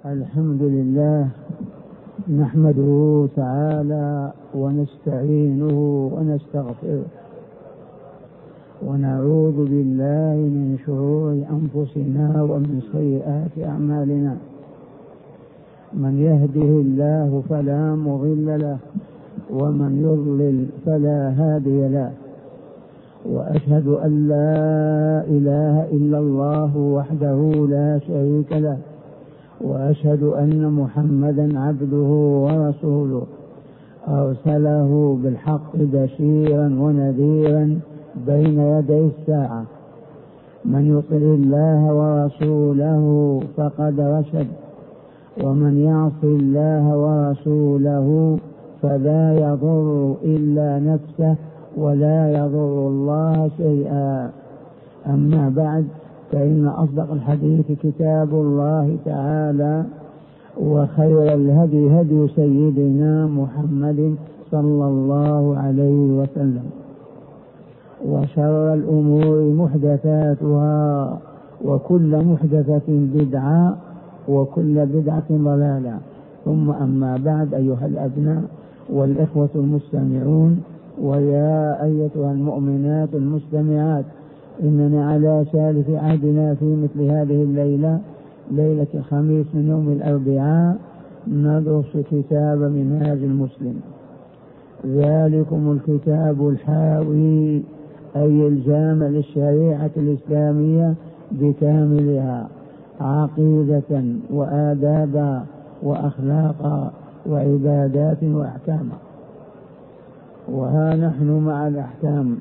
الحمد لله نحمده تعالى ونستعينه ونستغفره ونعوذ بالله من شرور أنفسنا ومن سيئات أعمالنا. من يهده الله فلا مضل له ومن يضلل فلا هادي له، وأشهد أن لا إله إلا الله وحده لا شريك له، وأشهد أن محمدا عبده ورسوله أرسله بالحق بشيرا ونذيرا بين يدي الساعة. من يطع الله ورسوله فقد رشد، ومن يعص الله ورسوله فلا يضر إلا نفسه ولا يضر الله شيئا. أما بعد، فإن أصدق الحديث كتاب الله تعالى، وخير الهدي هدي سيدنا محمد صلى الله عليه وسلم، وشر الأمور محدثاتها، وكل محدثة بدعة، وكل بدعة ضلالة. ثم أما بعد، أيها الأبناء والإخوة المستمعون، ويا أيتها المؤمنات المستمعات، إننا على ثالث عهدنا في مثل هذه الليلة، ليلة الخميس من يوم الأربعاء، ندرس كتاب منهاج المسلم. ذلكم الكتاب الحاوي أي الجامع للشريعة الإسلامية بكاملها، عقيدة وآدابا وأخلاقا وعبادات وأحكاما. وها نحن مع الأحكام.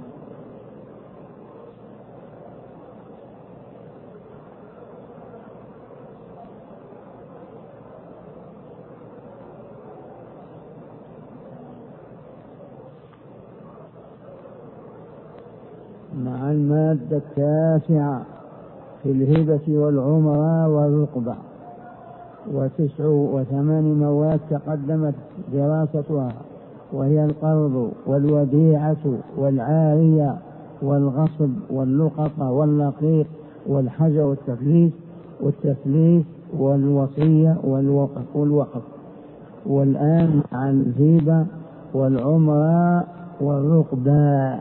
مع المادة التاسعة في الهبة والعمرة والرقبة، 89 مواد تقدمت دراستها، وهي القرض والوديعة والعارية والغصب واللقطة واللقيط والحجر والتثليث والوصية والوقف. والآن عن الهبة والعمرة والرقبة.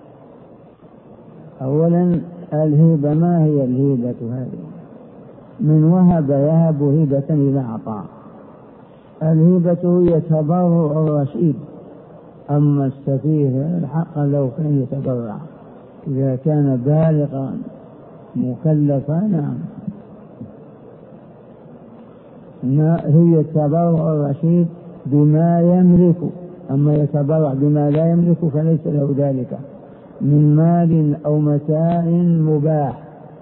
أولا الهبة، ما هي الهبة هذه؟ من وهب يهب هبة إلى عطاء. الهبة هي تبرع الرشيد، أما السفيه الحق لو كان يتبرع إذا كان بالغا مكلفا. نعم، هي تبرع الرشيد بما يملك، أما يتبرع بما لا يملك فليس له ذلك من مال أو متاع مباح.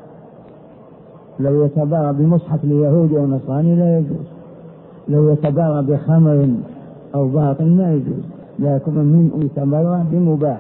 لو يتبرع بمصحف اليهود أو نصراني لا يجوز، لو يتبرع بخمر أو باطل لا يجوز، لكن من يتبرع بمباح.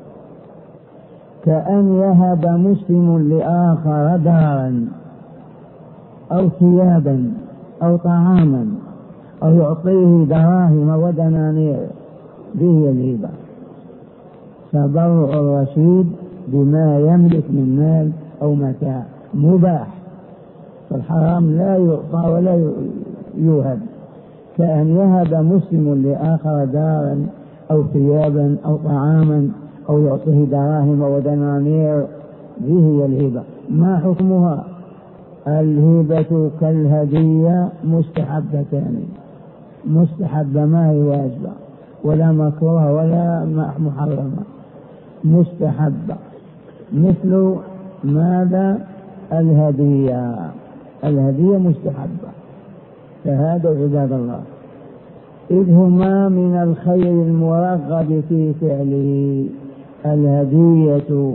كأن يهب مسلم لآخر دارا أو ثيابا أو طعاما أو يعطيه دراهم ودنانير، به الهبة. تبرع الرشيد بما يملك من مال أو متاع مباح، فالحرام لا يعطى ولا يوهب. كأن يهب مسلم لآخر دارا أو ثيابا أو طعاما أو يعطيه دراهم ودنانير، به الهبة. ما حكمها؟ الهبة كالهدية مستحبتان. مستحبة ما هي واجبة ولا مكروه ولا محرمة، مستحبة. مثل ماذا؟ الهدية مستحبة. فهذا عباد الله إذ هما من الخير المرغب في فعله. الهدية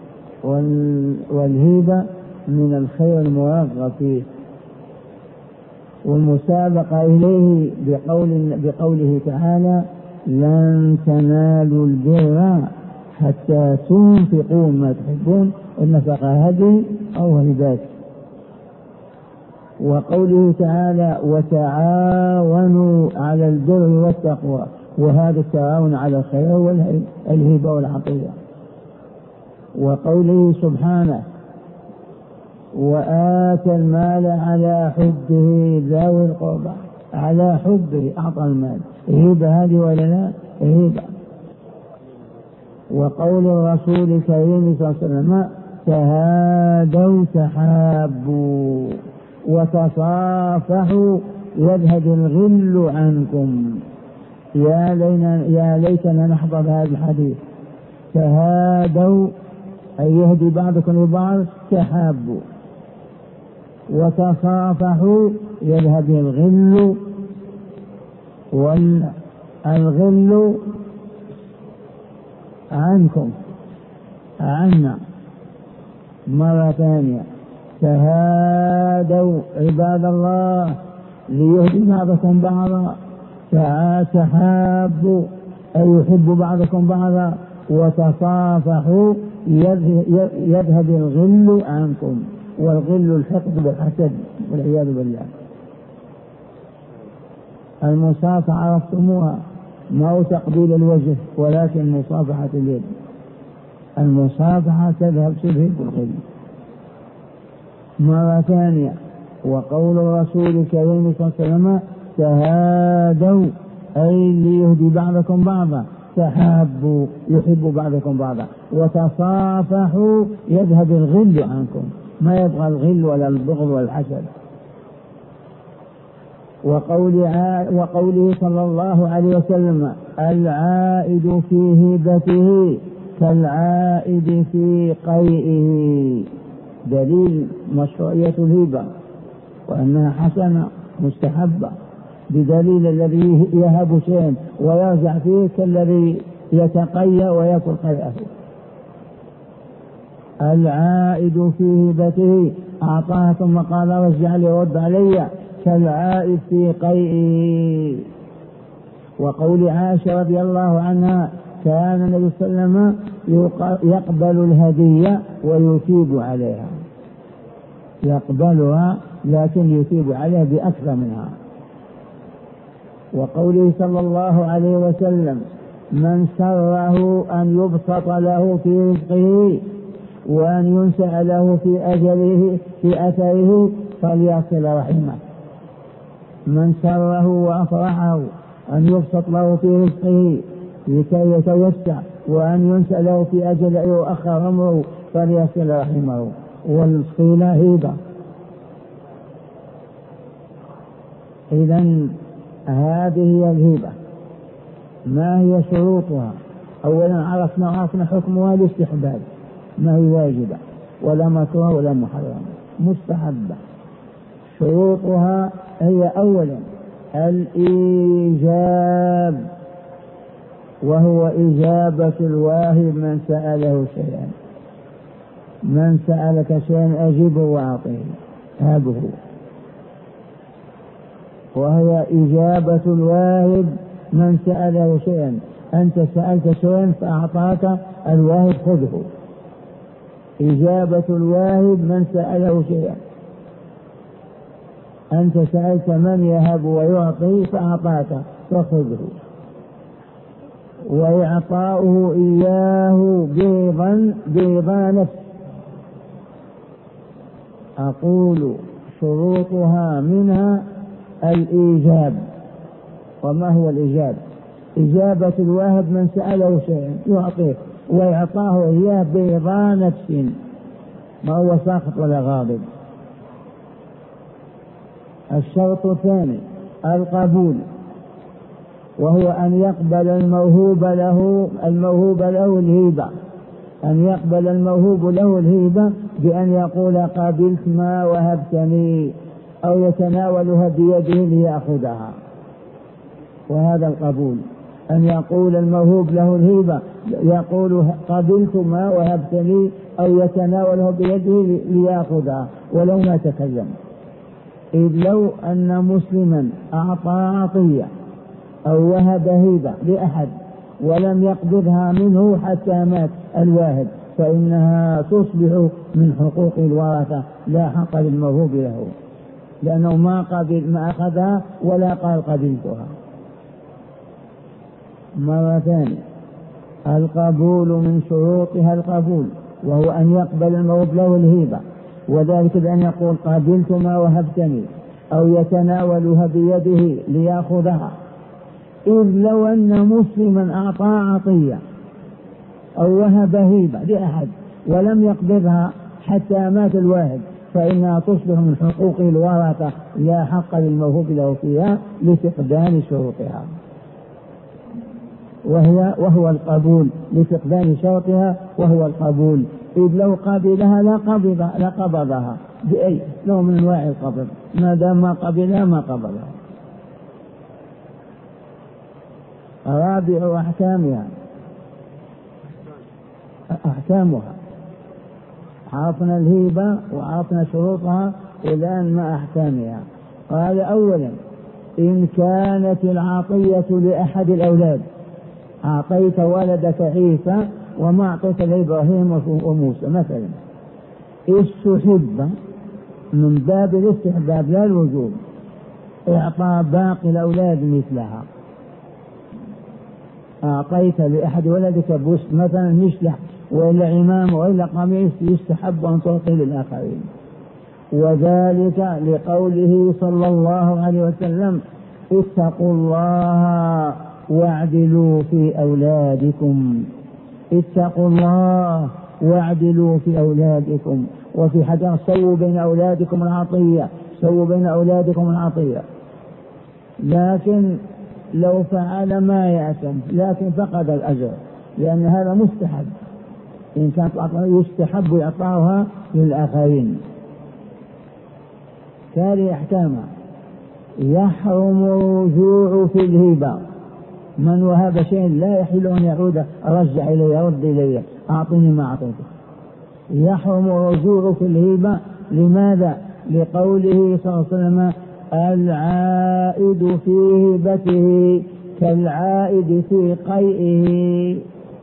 والهبة من الخير المرغب فيه، والمسابقة إليه بقوله تعالى: لن تنالوا البر حتى تنفقوا ما تحبون. النفقة هدي أو هبات. وقوله تعالى: وتعاونوا على البر والتقوى، وهذا التعاون على الخير والهبة والعطية. وقوله سبحانه: وآتى المال على حبه ذوي القربى، على حبه أعطى المال. هبة هذه ولا لا؟ هبة. وقول الرسول الكريم صلى الله عليه وسلم تهادوا تحابوا وتصافحوا يذهب الغل عنكم. يا ليتنا نحضر هذا الحديث. تهادوا أي يهدي بعضكم لبعض، تحابوا. وتصافحوا يذهب الغل، والغل عنكم عنا. مرة ثانية تهادوا عباد الله ليهدي بعضكم بعضا، تحابوا أي يحب بعضكم بعضا، وتصافحوا يذهب الغل عنكم. والغل الحقد والحسد والعياذ بالله. المصافحة عرفتموها، ما هو تقبيل الوجه ولكن مصافحة اليد. المصافحة تذهب الغل. مرة ثانية وقول الرسول الكريم صلى الله عليه وسلم تهادوا أي ليهدي بعضكم بعضا، تحابوا يحب بعضكم بعضا، وتصافحوا يذهب الغل عنكم. ما يبغى الغل ولا البغض والحسد. وقوله صلى الله عليه وسلم العائد في هبته كالعائد في قيئه، دليل مشروعية الهبة وأنها حسنة مستحبة، بدليل الذي يهب شيئا ويرجع فيه كالذي يتقيأ ويأكل قيئه. العائد في هبته أعطاه ثم قال رجع لي ورد علي كالعائد في قيئه. وقول عائشة رضي الله عنها كان النبي صلى الله عليه وسلم يقبل الهدية ويثيب عليها، يقبلها لكن يثيب عليها بأكثر منها. وقوله صلى الله عليه وسلم من سره أن يبسط له في رزقه وأن ينسأ له في أجله في أثره فليصل رحمه. من سره وأفرحه أن يبسط له في رزقه لكي يتوسع وأن ينسأ له في أجله وأخر عمره فليصل رحمه. والصلة هبة. إذن هذه هي الهبة. ما هي شروطها؟ أولا عرفنا حكمها الاستحباب، ما هي واجبة ولا مكروه ولا محرم، مستحبة. شروطها هي أولا الإيجاب، وهو إجابة الواهب من سأله شيئا. من سألك شيئا أجبه وأعطيه، هذه وهي إجابة الواهب من سأله شيئا. أنت سألت شيئا فأعطاك الواهب خذه. إجابة الواهب من سأله شيئا. أنت سألت من يهب ويعطي فأعطاك فخذه. وإعطاؤه إياه بيضا نفس. أقول شروطها منها الإيجاب. وما هو الإجابة؟ إجابة الواهب من سأله شيئا يعطيه، وإعطاه إياه بيضا نفس، ما هو ساخط ولا غاضب. الشرط الثاني القبول، وهو أن يقبل الموهوب له الهبة، أن يقبل الموهوب له الهبة بأن يقول قبلت ما وهبتني، أو يتناولها بيده ليأخذها. وهذا القبول، أن يقول الموهوب له الهبة يقول قبلت ما وهبتني، أو يتناولها بيده ليأخذها ولو ما تكلم. إذ لو أن مسلما أعطى عطية أو وهب هبة لأحد ولم يقبضها منه حتى مات الواهب فإنها تصبح من حقوق الورثة لا حق للموهوب له، لأنه ما أخذها ولا قال قبلتها. مرة ثانية القبول من شروطها القبول، وهو أن يقبل الموهوب له الهبة وذلك بأن يقول قابلت ما وهبتني، أو يتناولها بيده ليأخذها. إذ لو أن مسلما أعطى عطية أو وهب هيبة لأحد ولم يقبضها حتى مات الواهب فإنها تصبح من حقوق الورثة لا حق للموهوب له فيها لفقدان شروطها، وهو القبول، لفقدان شرطها وهو القبول. إذ لو قبلها لقبضها بأي نوع من أنواع القبض، ما دام ما قبلها ما قبلها. رابع أحكامها. عرفنا الهيبة وعرفنا شروطها، والآن ما أحكامها. قال أولا: إن كانت العطية لأحد الأولاد، أعطيت ولدك عيسى وما أعطيت لإبراهيم وموسى مثلا، استحب من باب الاستحباب لا الوجوب إعطاء باقي الأولاد مثلها. أعطيت لأحد ولدك بوست مثلا نشلح وإلا عمام وإلا قميص، يستحب أن تعطي للآخرين، وذلك لقوله صلى الله عليه وسلم: اتقوا الله واعدلوا في أولادكم. اتقوا الله واعدلوا في أولادكم. وفي حديث: سووا بين أولادكم العطية، سووا بين أولادكم العطية. لكن لو فعل ما يأثم، لكن فقد الأجر، لأن هذا مستحب. إن كانت يستحب إعطاؤها للآخرين. تالي أحكامها: يحرم الرجوع في الهبة. من وهب شيء لا يحل أن يعود، رجع إليه، رد إليه، أعطني ما أعطيته. يحرم الرجوع في الهبة. لماذا؟ لقوله صلى الله عليه وسلم: العائد في هبته كالعائد في قيئه.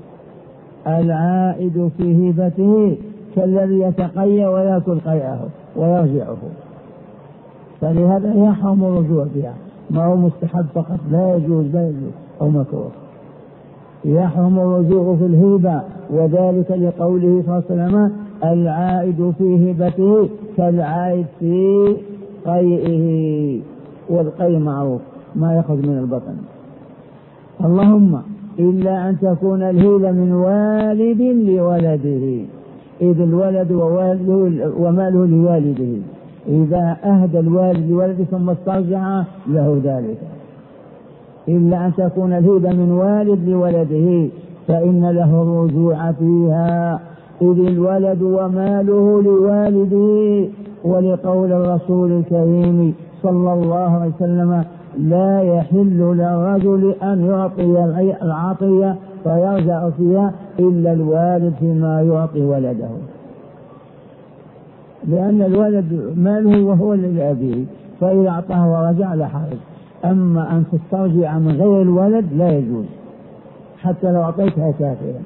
العائد في هبته كالذي يتقيأ ويأكل قيئه ويرجعه، فلهذا يحرم الرجوع فيها. ما هو مستحب فقط، لا يجوز أو مكروه. يحرم الرجوع في الهبة، وذلك لقوله صلى الله عليه وسلم: العائد في هبته كالعائد في قيئه. والقيء معروف ما يأخذ من البطن. اللهم إلا أن تكون الهبة من والد لولده، إذ الولد وماله لوالده، إذا أهدى الوالد لولده ثم استرجع له ذلك. إلا أن تكون الهبة من والد لولده فإن له الرجوع فيها، إذ الولد وماله لوالده. ولقول الرسول الكريم صلى الله عليه وسلم: لا يحل للرجل أن يعطي العطية فيرجع فيها إلا الوالد فيما يعطي ولده، لأن الولد ماله وهو لأبيه، فإذا أعطاه ورجع لا حرج. أما أن تسترجع من غير الولد لا يجوز، حتى لو أعطيتها كافرا.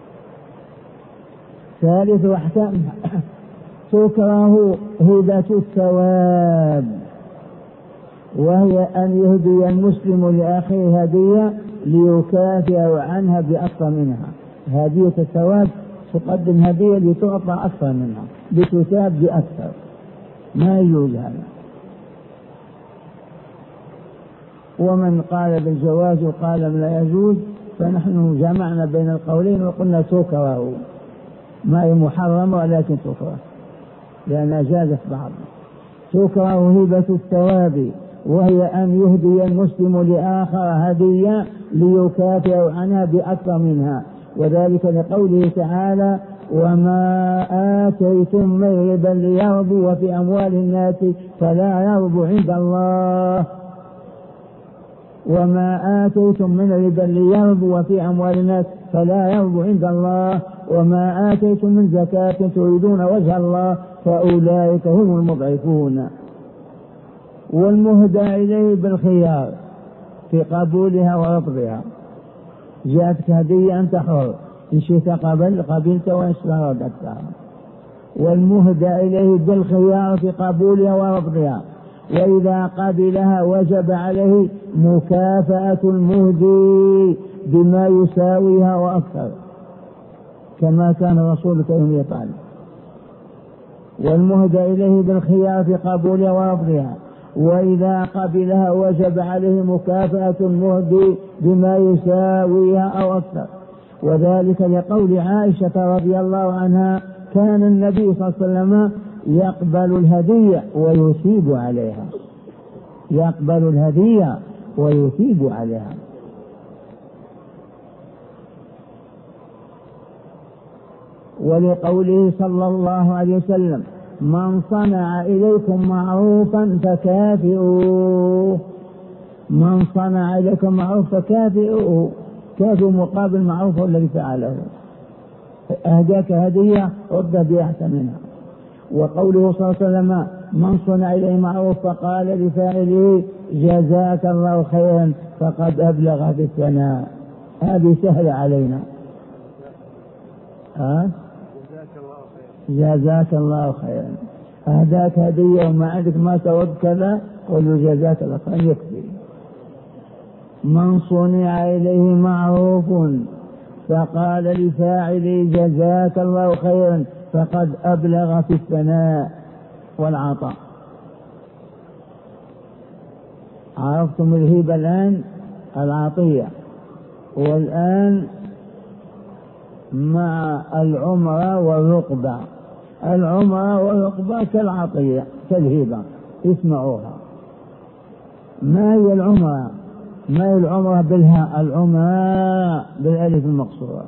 ثالث أحكامها: تكره هبة الثواب، وهي أن يهدي المسلم لأخيه هدية ليكافئ عنها بأكثر منها. هدية الثواب تقدم هدية لتعطى أكثر منها، لتثاب بأكثر، ما يجوز هذا. ومن قال بالجواز وقال لا يجوز، فنحن جمعنا بين القولين وقلنا تكره، ما هي محرمة ولكن تكره لأنها جازت بعض. تكره هبة الثواب، وهي أن يهدي المسلم لآخر هدية ليكافئ عنها بأكثر منها، وذلك لقوله تعالى: وما آتيتم من ربا ليربو في أموال الناس فلا يربو عند الله. وما آتيتم من ربا ليربو في أموال الناس فلا يربو عند الله، وما آتيتم من زكاة تريدون وجه الله فأولئك هم المضعفون. والمهدى إليه بالخيار في قبولها ورفضها. جاءتك هدية أنت حر، إن شئت قبلت وإن شئت رددتها. والمهدى إليه بالخيار في قبولها ورفضها، وإذا قبلها وجب عليه مكافأة المهدي بما يساويها وأكثر، كما كان الرسول الكريم يفعل. والمهدى إليه بالخيار في قبولها ورفضها، وإذا قبلها وجب عليه مكافأة المهدي بما يساويها أو أكثر. وذلك لقول عائشة رضي الله عنها: كان النبي صلى الله عليه وسلم يقبل الهدية ويثيب عليها، يقبل الهدية ويثيب عليها. ولقوله صلى الله عليه وسلم: من صنع إليكم معروفا فكافئوه، من صنع إليكم معروفا فكافئوه، كافئوا مقابل معروف الذي فعله، أهداك هدية رد بأحسن منها. وقوله صلى الله عليه وسلم: من صنع إليه معروف فقال لفاعله جزاك الله خيرا فقد أبلغ في الثناء، هذه سهلة علينا. جزاك الله خيرا، أهداك هدية وما عندك ما ترد كذا، قل له جزاك الله خيرا يكفي. من صنع إليه معروف فقال لفاعله جزاك الله خيرا فقد أبلغ في الثناء والعطاء. عرفتم الهبة الآن العطية، والآن مع العمرة والرقبة. العمرة والرقبة كالعطية كالهبة، اسمعوها. ما هي العمرة؟ ما هي العمرة بالهاء؟ العمرة بالألف المقصورة.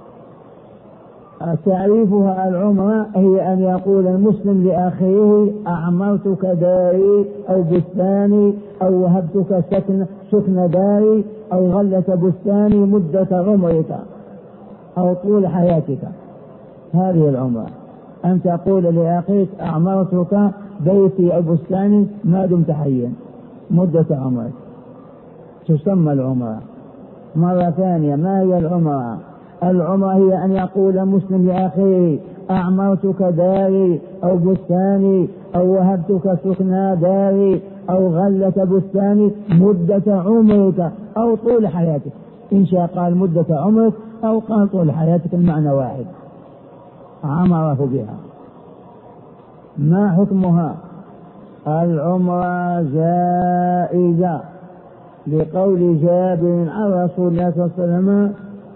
تعريفها: العمرة هي أن يقول المسلم لأخيه أعمرتك داري أو بستاني، أو وهبتك سكن داري، أو غلة بستاني مدة عمرك أو طول حياتك. هذه العمرة، أن تقول لأخيك أعمرتك بيتي أو بستاني ما دمت حيا مدة عمرك، تسمى العمرة. مرة ثانية، ما هي العمرة؟ العمرة هي أن يقول مسلم لأخيه أعمرتك داري أو بستاني، أو وهبتك سكنى داري، أو غلة بستاني مدة عمرك أو طول حياتك. إن شاء قال مدة عمرك أو قال طول حياتك، المعنى واحد، عمره بها. ما حكمها؟ العمرة جائزة لقول جابر عن رسول الله صلى الله عليه وسلم: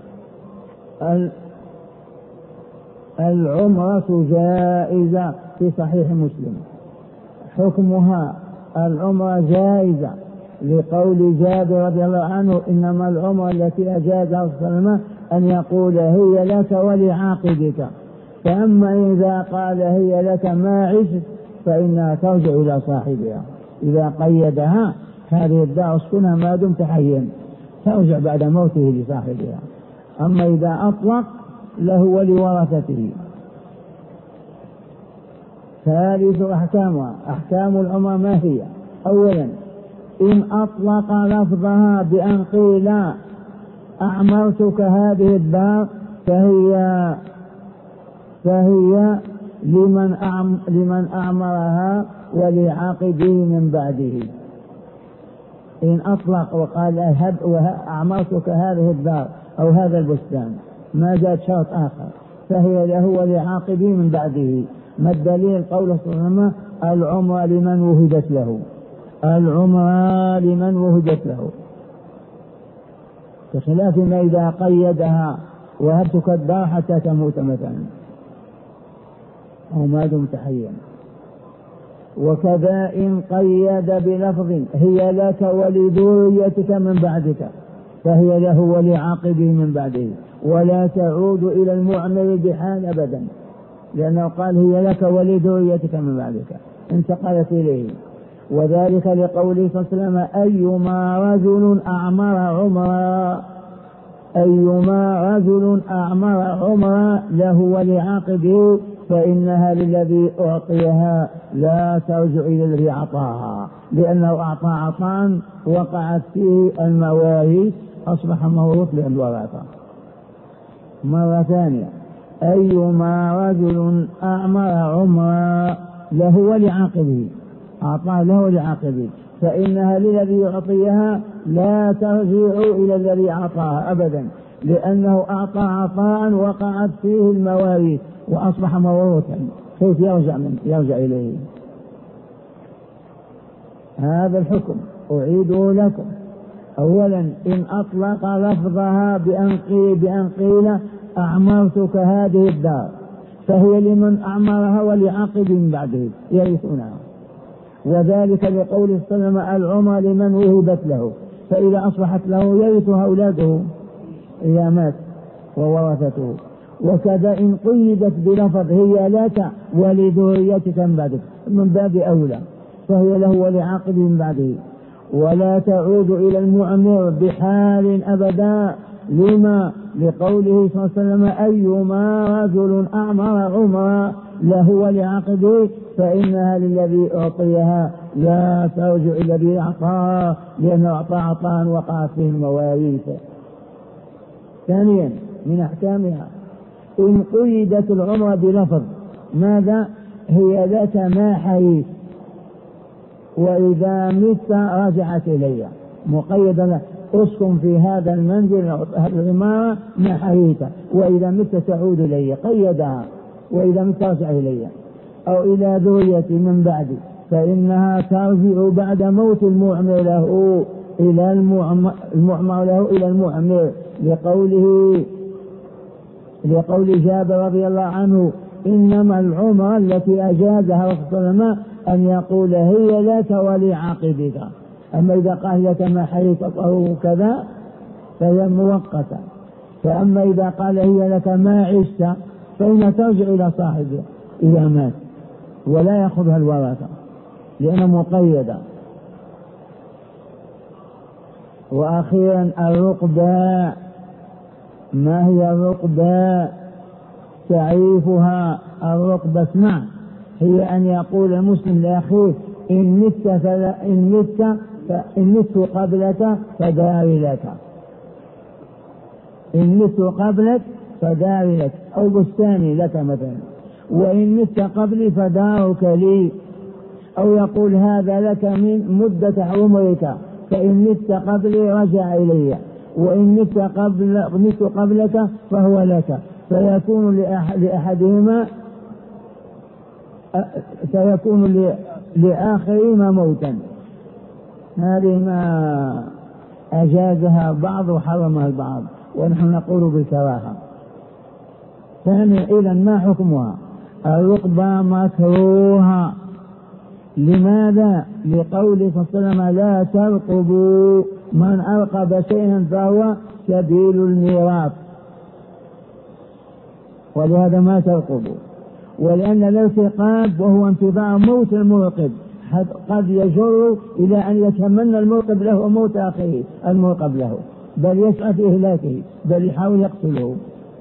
العمرة جائزة، في صحيح مسلم. حكمها: العمرة جائزة لقول جابر رضي الله عنه: إنما العمرة التي أجازها صلى الله عليه وسلم أن يقول هي لك ولعاقبك، فأما إذا قال هي لك ما عشت فإنها ترجع إلى صاحبها. إذا قيدها هذه الدار اسكنها ما دمت حيا، ترجع بعد موته لصاحبها. أما إذا أطلق له ولورثته. ثالث أحكامها: أحكام العمرة ما هي؟ أولا، إن أطلق لفظها بأن قيل أعمرتك هذه الدار فهي لمن أعمرها ولعاقبه من بعده. إن أطلق وقال أعمرتك هذه الدار أو هذا البستان، ما زاد شرط آخر، فهي له ولعاقبه من بعده. ما الدليل؟ قوله صلى الله عليه وسلم: العمرة لمن وهبت له، العمرة لمن وهبت له، بخلاف ما إذا قيدها وهبتك الدار حتى تموت مثلا أو ما دمت حيا. وكذا إن قيد بلفظ هي لك ولذريتك من بعدك فهي له ولعاقبه من بعده، ولا تعود إلى المعمر بحال أبدا، لأنه قال هي لك ولذريتك من بعدك، انتقلت إليه. وذلك لقوله صلى الله عليه وسلم: أيما رجل أعمر عمرا له ولعاقبه فإنها للذي أعطيها لا ترجع إلى الذي أعطاها، لأنه أعطى عطاء وقعت فيه المواريث أصبح موروث للورثة. مرة ثانية: أيما رجل أعمر عمرا له ولعاقبه، أعطاه له ولعاقبه، فإنها للذي يعطيها لا ترجع إلى الذي أعطاها أبدا، لأنه أعطى عطاء وقعت فيه المواريث وأصبح موروثا، كيف يرجع إليه؟ هذا الحكم أعيده لكم. أولا إن أطلق لفظها بأن قيل أعمرتك هذه الدار، فهي لمن أعمرها ولعاقب من بعده يرثونها، وذلك لقول صلى الله عليه وسلم العمر لمن وهبت له، فإذا أصبحت له يرثها أولاده إذا مات وورثته. وكذا إن قيدت بلفظ هي لك ولذريتك من بعدك من باب أولى، فهي له ولعاقب من بعده. ولا تعود إلى المعمر بحال أبدا، لما لقوله صلى الله عليه وسلم أيما رجل أعمر عمرا له ولعقبه فإنها للذي أعطيها لا ترجع إلى الذي أعطاها، لأنه أعطى عطاء وقعت فيه المواريث. ثانيا من أحكامها إن قيدت العمر بلفظ ماذا؟ هي لك ما حييت، وإذا مت رجعت إلي، مقيدة اسكن في هذا المنزل هذه العمارة ما حييت، وإذا مت تعود إلي، قيدها، وإذا مت ترجع إلي أو إلى ذريتي من بعدي، فإنها ترجع بعد موت المعمر له إلى المعمر لقول جابر رضي الله عنه إنما العمر التي أجازها رسول الله صلى الله عليه وسلم أن يقول هي لك ولعاقبك. أما إذا قال لك ما حييت أو كذا فهي مؤقتة، فأما إذا قال هي لك ما عشت فإنها ترجع إلى صاحبها إذا مات، ولا يأخذها الورثة لأنها مقيدة. وأخيرا الرقبة. ما هي الرقبة؟ تعريفها الرقبة اسمع، هي أن يقول المسلم لأخيه إن مت قبلك فداري لك، إن مت قبلك فداري لك، أو بستاني لك مثلا، وإن مت قبلي فدارك لي، أو يقول هذا لك من مدة عمرك، فإن مت قبلي رجع إلي، وإن مت قبلك فهو لك، فيكون لأحدهما سيكون لآخرهما موتا. هذه ما أجازها البعض وحرمها البعض، ونحن نقول بالكراهة. ثانيا إذا ما حكمها؟ الرقبة مكروهة. لماذا؟ لقول صلى الله عليه وسلم لا ترقبوا، من أرقب شيئا فهو سبيل الميراث، ولهذا ما ترقبوا. ولأن الارتقاب وهو انتظار موت المرقب قد يجر إلى أن يتمنى المرقب له موت أخيه المرقب له، بل يسعى في إهلاكه، بل يحاول يقتله.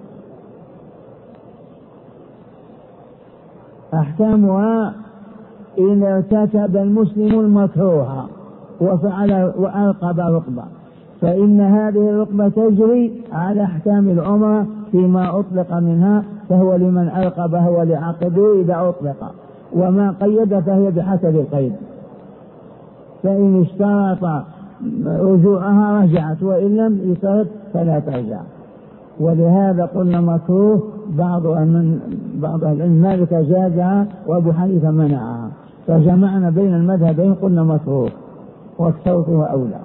أحكامها إن ارتكب المسلم المكروه وفعل وأرقب رقبة، فإن هذه الرقبة تجري على أحكام العمرة فيما أطلق منها، فهو لمن أرقبه ولعقبه إذا أطلق، وما قيد فهي بحسب القيد، فإن اشترط رجوعها رجعت، وإن لم يشترط فلا ترجع. ولهذا قلنا مكروه، بعض أهل العلم مالك جازها وأبو حنيفة منعها، فجمعنا بين المذهبين قلنا مكروه والصوت أولى.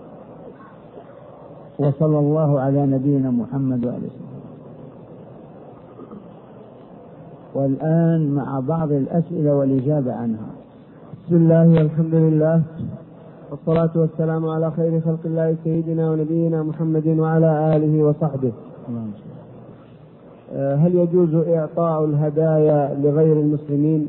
وصلى الله على نبينا محمد وآله وسلم. والآن مع بعض الأسئلة والإجابة عنها. بسم الله والحمد لله والصلاة والسلام على خير خلق الله سيدنا ونبينا محمد وعلى آله وصحبه. هل يجوز إعطاء الهدايا لغير المسلمين؟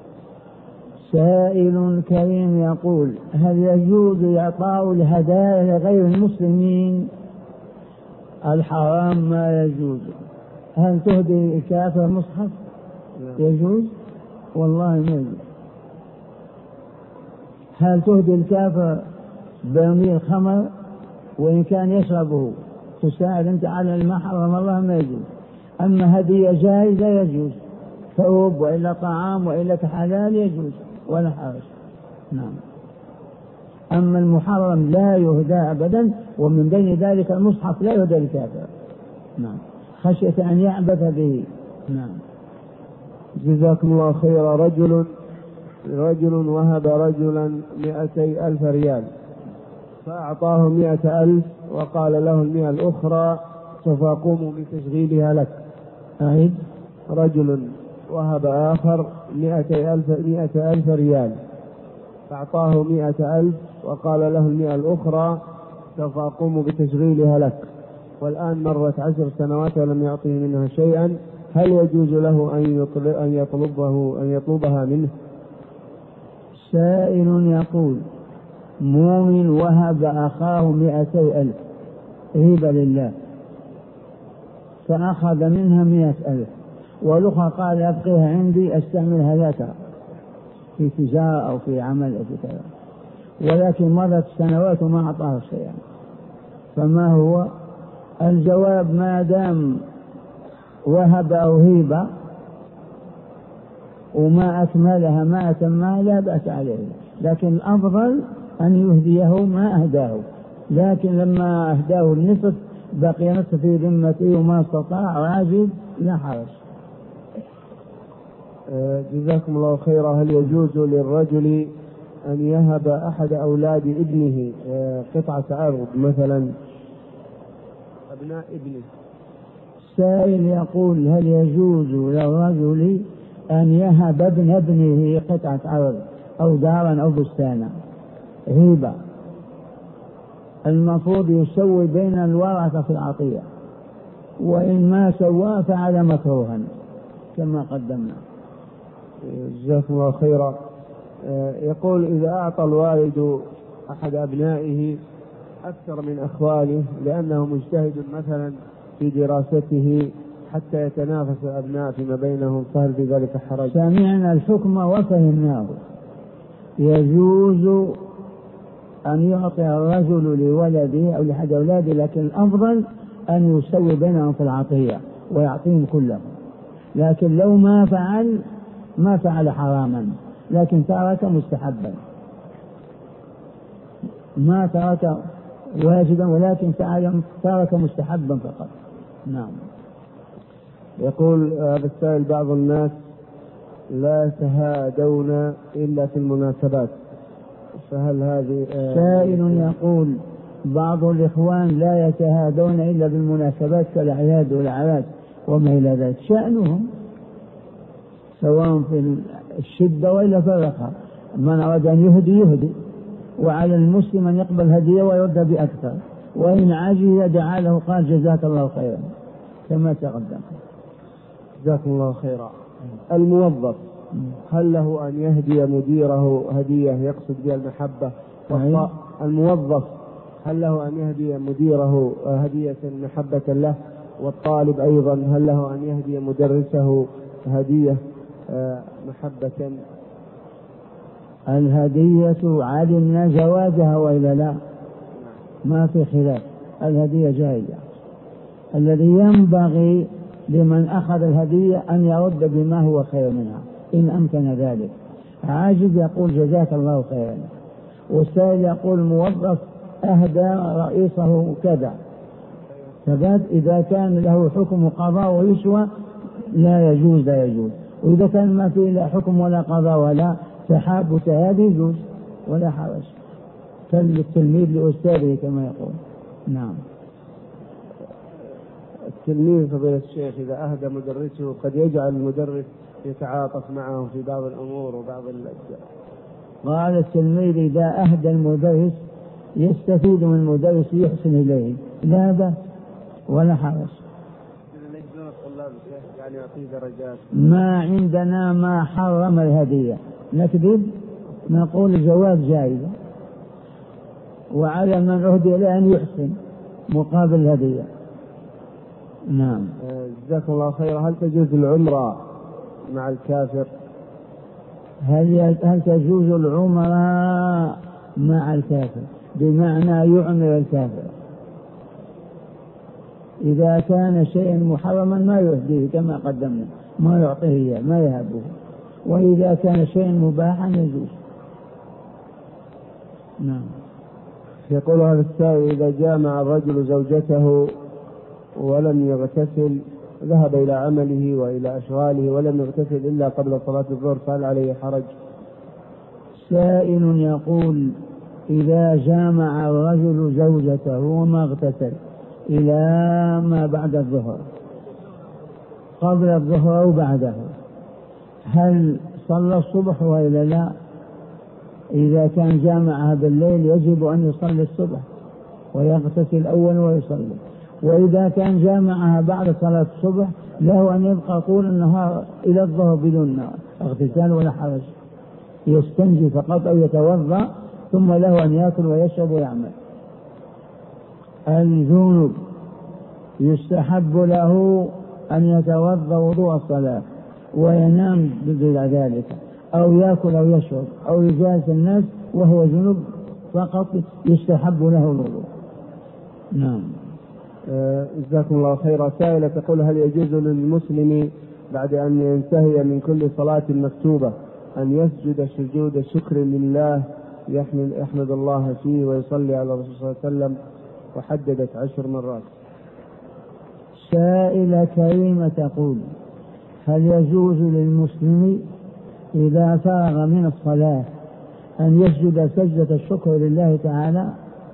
سائل كريم يقول هل يجوز إعطاء الهدايا لغير المسلمين؟ الحرام ما يجوز. هل تهدي الكافر مصحف؟ يجوز؟ والله ما يجوز. هل تهدي الكافر برميل خمر وإن كان يشربه تساعد أنت على المحرم؟ الله ما يجوز. أما هدية جائزة يجوز، ثوب وإلا طعام وإلا حلال يجوز ولا حرج. نعم. أما المحرم لا يهدى أبدا، ومن بين ذلك المصحف لا يهدى الكافر. نعم، خشية أن يعبث به. نعم. جزاكم الله خيرا. رجل وهب رجلا 200,000 ريال، فأعطاه 100,000 وقال له 100 الأخرى سوف أقوم بتشغيلها لك. أعيد. رجل وهب آخر 100,000 ريال، فأعطاه 100,000 وقال له 100 الأخرى سوف أقوم بتشغيلها لك، والآن مرت 10 سنوات ولم يعطه منها شيئا، هل يجوز له أن يطلبها منه؟ سائل يقول: مؤمن وهب أخاه 200,000 هبة لله، فأخذ منها 100,000، والأخرى قال: أبقيها عندي أستعملها لك في تجارة أو في عمل أو في كذا، ولكن مرت سنوات وما أعطاه شيئا، فما هو الجواب؟ ما دام وهب أو هيبة وما أكملها ما أتمها لا بأس عليه، لكن الأفضل أن يهديه ما أهداه، لكن لما أهداه النصف بقي نصف في ذمته وما استطاع وعاجز لا حرج. جزاكم الله خيرا. هل يجوز للرجل أن يهب أحد أولاد ابنه قطعة أرض مثلا، أبناء ابنه؟ السائل يقول: هل يجوز للرجل أن يهب ابنه قطعة أرض أو دارا أو بستانا هبة؟ المفروض يسوي بين الورثة في العطية، وإن ما سوى فعل مكروها كما قدمنا. جزاكم الله خيرا. يقول: إذا أعطى الوالد أحد أبنائه أكثر من أخواله لأنه مجتهد مثلا في دراسته حتى يتنافس الأبناء فيما بينهم، فهل في ذلك حرج؟ سمعنا الحكم وفهمناه. يجوز أن يعطي الرجل لولده أو لأحد أولاده، لكن الأفضل أن يسوي بينهم في العطية ويعطيهم كلهم، لكن لو ما فعل حراما، لكن ترك مستحبا، ما ترك واجبا ولكن ترك مستحبا فقط. نعم. يقول هذا السائل: بعض الناس لا يتهادون إلا في المناسبات، فهل هذه سائل يقول: بعض الإخوان لا يتهادون إلا بالمناسبات كالأعياد والأعراس وما إلى ذلك، شأنهم سواء في الشدة وإلا في الرخاء، من أراد أن يهدي، وعلى المسلم أن يقبل هدية ويرد بأكثر، وإن عجز دعا له قال: جزاك الله خيرا كما تقدم. جزاكم الله خيرا. الموظف هل له أن يهدي مديره هدية يقصد بها المحبة؟ الموظف هل له أن يهدي مديره هدية محبة له؟ والطالب أيضا هل له أن يهدي مدرسه هدية محبة؟ الهدية علمنا جوازها وإلا لا، ما في خلاف، الهدية جائزة. الذي ينبغي لمن أخذ الهدية أن يرد بما هو خير منها إن أمكن ذلك. عاجز يقول: جزاك الله خيرا، والسائل يقول: موظف أهدى رئيسه كذا، فبعد إذا كان له حكم قضاء ويسوى لا يجوز، وإذا كان ما فيه لا حكم ولا قضاء ولا سحاب وتهادي يجوز ولا حرج، كالتلميذ لأستاذه كما يقول. نعم. التلميذ فضيلة الشيخ إذا أهدى مدرسه قد يجعل المدرس يتعاطف معه في بعض الأمور وبعض الأشياء. قال التلميذ: إذا أهدى المدرس يستفيد من المدرس يحسن إليه لا بأس ولا حرج. يعني يعطيه درجات. ما عندنا ما حرم الهدية، نكذب نقول الجواز جائزة، وعلى من أهدي له أن يحسن مقابل الهدية. نعم. جزاكم الله خيرا. هل تجوز العمرة مع الكافر؟ هل تجوز العمرة مع الكافر؟ بمعنى يعمر الكافر. إذا كان شيء محرما ما يهديه كما قدمنا، ما يعطيه ما يهبه، وإذا كان شيء مباحا يجوز. نعم. يقول هذا السائل: إذا جامع الرجل زوجته ولم يغتسل ذهب إلى عمله وإلى أشغاله ولم يغتسل إلا قبل صلاة الظهر، فهل عليه حرج؟ سائل يقول: إذا جامع الرجل زوجته وما اغتسل إلى ما بعد الظهر، قبل الظهر أو بعده، هل صلى الصبح وإلا لا؟ إذا كان جامعها بالليل يجب أن يصلي الصبح ويغتسل أولا ويصلي، وإذا كان جامعها بعد صلاة الصبح له أن يبقى طول النهار إلى الظهر بدون اغتسال ولا حرج، يستنجي فقط أو يتوضأ، ثم له أن يأكل ويشرب ويعمل. الجنوب يستحب له أن يتوضأ وضوء الصلاة وينام بدون ذلك، أو يأكل أو يشرب أو يجالس الناس وهو جنوب فقط، يستحب له الوضوء. نعم. جزاكم الله خيرا. سائلة تقول: هل يجوز للمسلم بعد أن ينتهي من كل صلاة مكتوبة أن يسجد سجود شكر لله يحمد الله فيه ويصلي على الرسول صلى الله عليه وسلم؟ وحددت 10 مرات. سائلة كريمة تقول: هل يجوز للمسلم إذا فرغ من الصلاة أن يسجد سجدة الشكر لله تعالى؟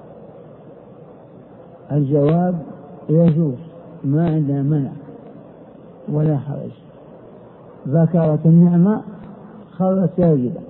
الجواب: يجوز، ما عندنا منع ولا حرج. ذكرت النعمة خرت ساجدة.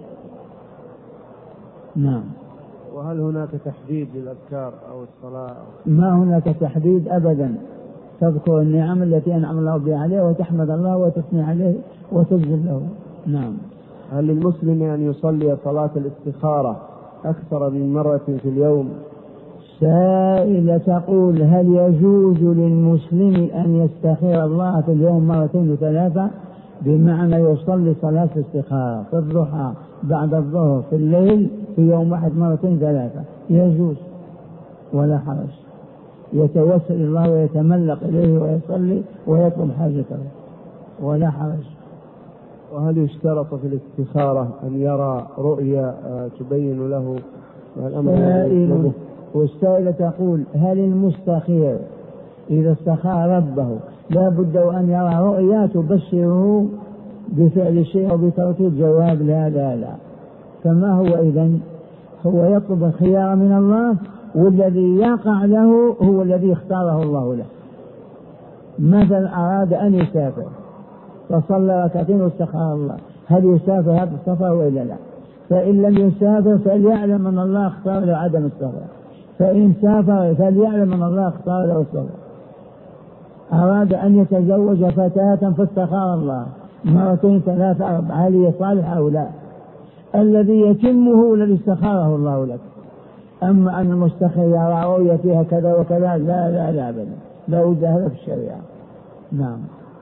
نعم. وهل هناك تحديد للأذكار أو الصلاة؟ ما هناك تحديد أبدا، تذكر النعم التي أنعم الله بها عليه وتحمد الله وتثني عليه وتسجد له. نعم. هل للمسلم أن يصلي صلاة الاستخارة أكثر من مرة في اليوم؟ سائلة تقول: هل يجوز للمسلم أن يستخير الله في اليوم 2 و3، بمعنى يصلي صلاة الاستخارة في الضحى، بعد الظهر، في الليل، في يوم واحد 2 و3؟ يجوز ولا حرج، يتوسل الله ويتملق إليه ويصلي ويطلب حاجته ولا حرج. وهل يشترط في الاستخارة أن يرى رؤيا تبين له الأمر؟ والسائلة تقول: هل المستخير إذا استخار ربه لا بد أن يرى رؤيا تبشره بفعل شيء أو بترك الجواب؟ لا. فما هو إذن؟ هو يطلب الخيار من الله، والذي يقع له هو الذي اختاره الله له. مثلا أراد أن يسافر فصلى 2 واستخار الله، هل يسافر هذا السفر وإلا لا؟ فإن لم يسافر فليعلم أن الله اختار له عدم السفر، فإن سافر فليعلم أن الله اختار له السفر. أراد أن يتزوج فتاة فاستخار الله 2 3 4، هل هي صالحة أو لا؟ الذي يتمه الذي استخاره الله لك. أما أن المستخير يرى رؤيا فيها كذا وكذا، لا أبدا، لا بد هذا في الشريعة. نعم.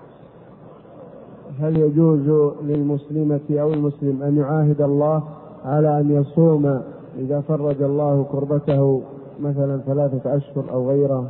هل يجوز للمسلمة أو المسلم أن يعاهد الله على أن يصوم إذا فرج الله كربته مثلا 3 أشهر أو غيره؟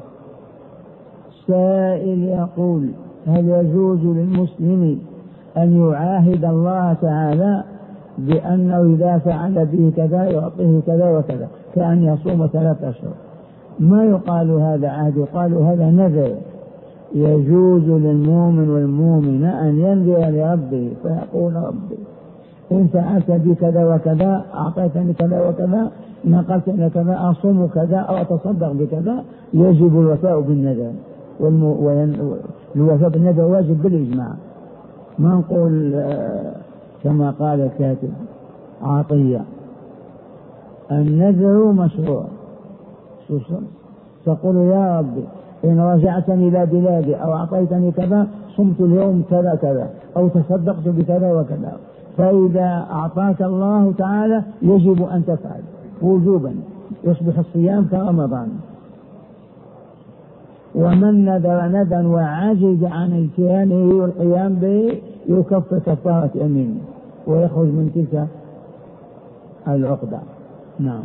سائل يقول: هل يجوز للمسلم أن يعاهد الله تعالى بأنه إذا فعل به كذا يعطيه كذا وكذا، كأن يصوم 3 أشهر؟ ما يقال هذا عهد، يقال هذا نذر. يجوز للمؤمن والمؤمن أن ينذر لربه فيقول: ربي إن فعلت بي كذا وكذا، أعطيتني كذا وكذا، نقلتني كذا، أصوم كذا أو أتصدق بكذا. يجب الوفاء بالنذر، الوفاء بالنذر واجب بالإجماع. ما نقول كما قال الكاتب عطية: النذر مشروع، تقول: يا ربي إن رجعتني إلى بلادي أو أعطيتني كذا صمت اليوم كذا كذا أو تصدقت بكذا وكذا. فإذا أعطاك الله تعالى يجب أن تفعل وجوبا، يصبح الصيام كرمضان. ومن نذر نذرا وعجز عن اتيانه والقيام به يكفر كفارة يمين ويخرج من تلك العقدة. نعم.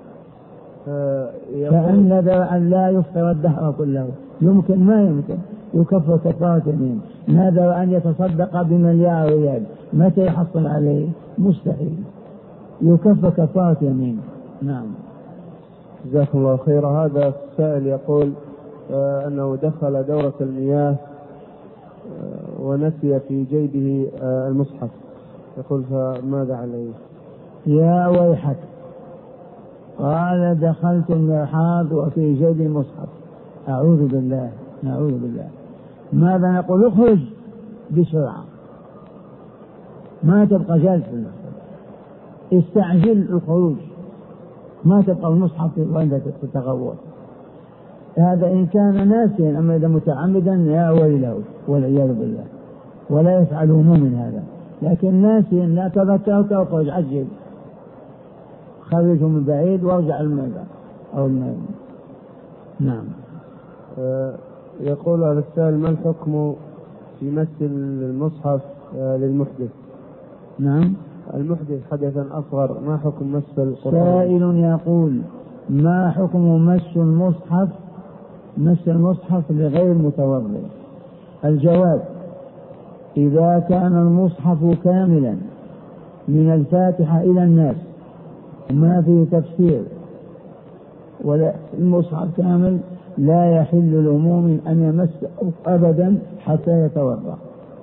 فإن نذر أن لا يفطر الدهر كله، يمكن ما يمكن، يكفر كفارة يمين. نذر أن يتصدق ب1,000,000 ريال، متى يحصل عليه؟ مستحيل، يكفر كفارة يمين. نعم. جزاكم الله خيرا. هذا السائل يقول أنه دخل دورة المياه ونسي في جيبه المصحف، يقول فماذا عليه؟ يا ويحك، قال دخلت المرحاض وفي جيبي المصحف، أعوذ بالله نعوذ بالله. ماذا نقول؟ اخرج بسرعة، ما تبقى جالس في المصحف، استعجل الخروج، ما تبقى المصحف وأنت تتغوط. هذا إن كان ناسيا، أما إذا متعمدا يا ويله والعياذ بالله، ولا يفعلون من هذا. لكن ناسيا لا تذكرت وخرج، عجل، خرجه من بعيد وارجع الماء أو الماء. نعم. يقول هذا السائل: ما الحكم في مس المصحف للمحدث؟ نعم. المحدث حدثا أصغر، ما حكم مس القرآن؟ سائل يقول: ما حكم مس المصحف لغير متوضئ؟ الجواب: إذا كان المصحف كاملا من الفاتحة إلى الناس ما فيه تفسير ولا المصحف كامل، لا يحل لمؤمن أن يمس أبدا حتى يتوضأ.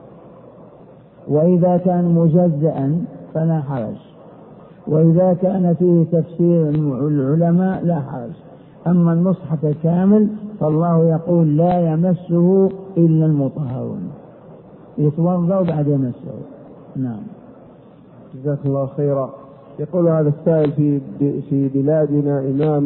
وإذا كان مجزأ فلا حرج، وإذا كان فيه تفسير العلماء لا حرج. أما المصحف الكامل فالله يقول: لا يمسه إلا المطهرون، يتوضأ بعد يمسه. نعم. جزاك الله خيرا. يقول هذا السائل: في بلادنا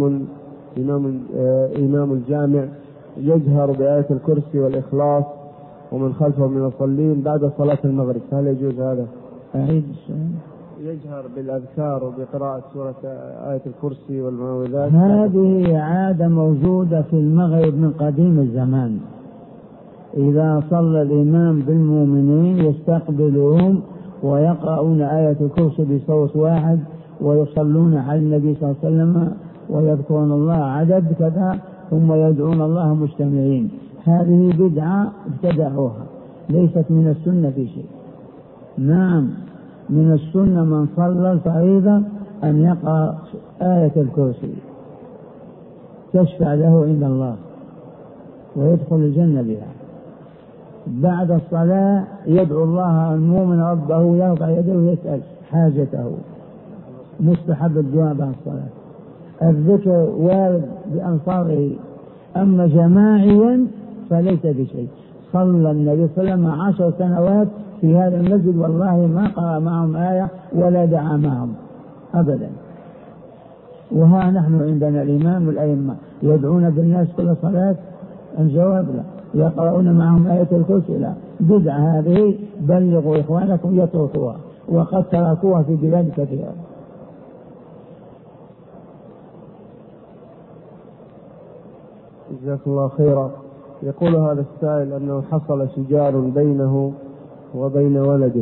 إمام الجامع يجهر بآية الكرسي والإخلاص ومن خلفه من المصلين بعد صلاة المغرب، هل يجوز هذا؟ أعيد السؤال. يجهر بالأذكار وبقراءة سورة آية الكرسي والمعوذات. هذه عادة موجودة في المغرب من قديم الزمان. إذا صلى الإمام بالمؤمنين يستقبلهم ويقرؤون آية الكرسي بصوت واحد ويصلون على النبي صلى الله عليه وسلم ويذكرون الله عدد كذا ثم يدعون الله مجتمعين. هذه بدعة ابتدعوها، ليست من السنة في شيء. نعم، من السنة من صلى الفريضة أن يقرأ آية الكرسي تشفع له عند الله ويدخل الجنة بها. بعد الصلاة يدعو الله المؤمن ربه، يرفع يده ويسأل حاجته، مستحب الدعاء بعد الصلاة. الذكر وارد بأنصاره، أما جماعيا فليس بشيء. صلى النبي صلى الله عليه وسلم 10 سنوات في هذا المسجد والله ما قرأ معهم آية ولا دعا معهم أبدا. وها نحن عندنا الإمام والأئمة يدعون بالناس كل صلاة، الجواب لا. يقرؤون معهم آية الكرسي لا. بدعة هذه، بلغوا إخوانكم يتركوها، وقد تركوها في بلاد كثيرة. جزاك الله خيرا. يقول هذا السائل أنه حصل شجار بينه وبين ولده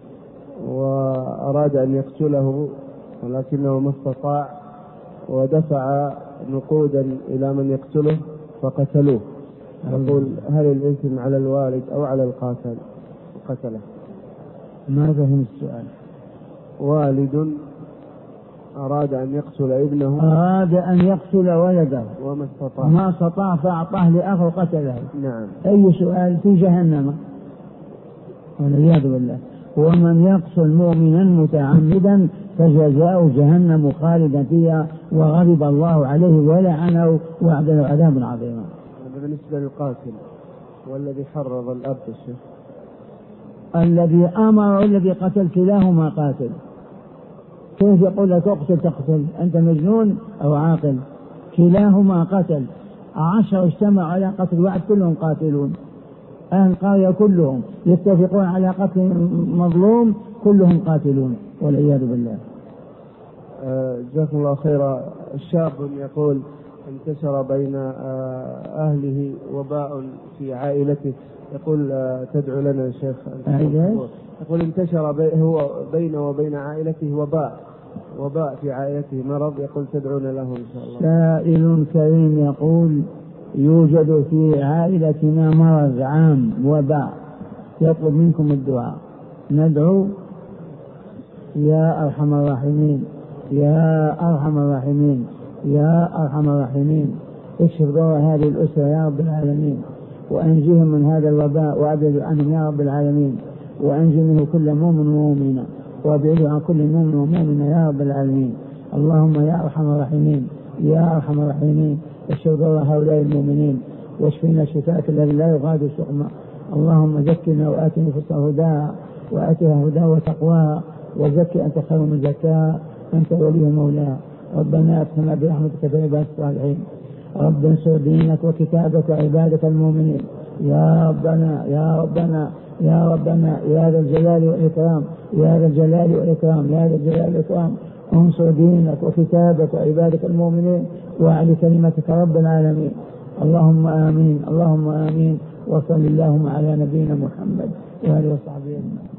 وأراد أن يقتله ولكنه ما استطاع، ودفع نقودا إلى من يقتله فقتلوه. يقول: هل الإثم على الوالد أو على القاتل قتله؟ ما فهم السؤال. والد أراد أن يقتل ابنه، أراد أن يقتل ولده وما استطاع، ما استطاع فأعطاه لأخه قتله. نعم. أي سؤال؟ في جهنم والعياذ بالله. ومن يقتل مؤمنا متعمدا فجزاؤه جهنم خالدا فيها وغضب الله عليه ولعنه وأعد له عذابا عظيما. هذا بالنسبة للقاتل. والذي حرض الأب الشيخ؟ الذي أمر والذي قتل كلاهما قاتل. كيف يقول لك اقتل تقتل؟ أنت مجنون أو عاقل؟ كلاهما قتل. 10 اجتمعوا على قتل واحد كلهم قاتلون. أهل القرية كلهم يتفقون على قتل مظلوم كلهم قاتلون والعياذ بالله. جزاكم الله خيرا. شاب يقول: انتشر بين أهله وباء في عائلته، يقول: تدعو لنا يا شيخ. يقول: انتشر هو بينه وبين عائلته وباء في عائلته، مرض، يقول: تدعون له إن شاء الله. سائل كريم يقول: يوجد في عائلتنا مرض عام وباء، يطلب منكم الدعاء. ندعو. يا أرحم الراحمين، يا أرحم الراحمين، يا أرحم الراحمين، اشف ضر هذه الأسرة يا رب العالمين، وأنجهم من هذا الوباء وأبعد عنهم يا رب العالمين، وأنجي منه كل مؤمن ومؤمنة، وأبعد عن كل مؤمن ومؤمنة يا رب العالمين. اللهم يا أرحم الراحمين يا أرحم الراحمين اشف ضر هؤلاء المؤمنين واشفنا شفاءك الذي لا يغادر سقما. اللهم زكنا وآتنا نفوسنا هداها وآتها هداها وتقواها وزكي أنت خير من زكاها أنت ولي مولاها. ربنا أكرمنا برحمتك في عبادك الصالحين. رب انصر دينك وكتابك وعبادك المؤمنين يا ربنا يا ربنا يا ربنا يا ذا الجلال والإكرام يا ذا الجلال والإكرام يا ذا الجلال والإكرام. انصر دينك وكتابك وعبادك المؤمنين واعل كلمتك رب العالمين. اللهم آمين اللهم آمين. وصل اللهم على نبينا محمد وآله وصحبه أجمعين.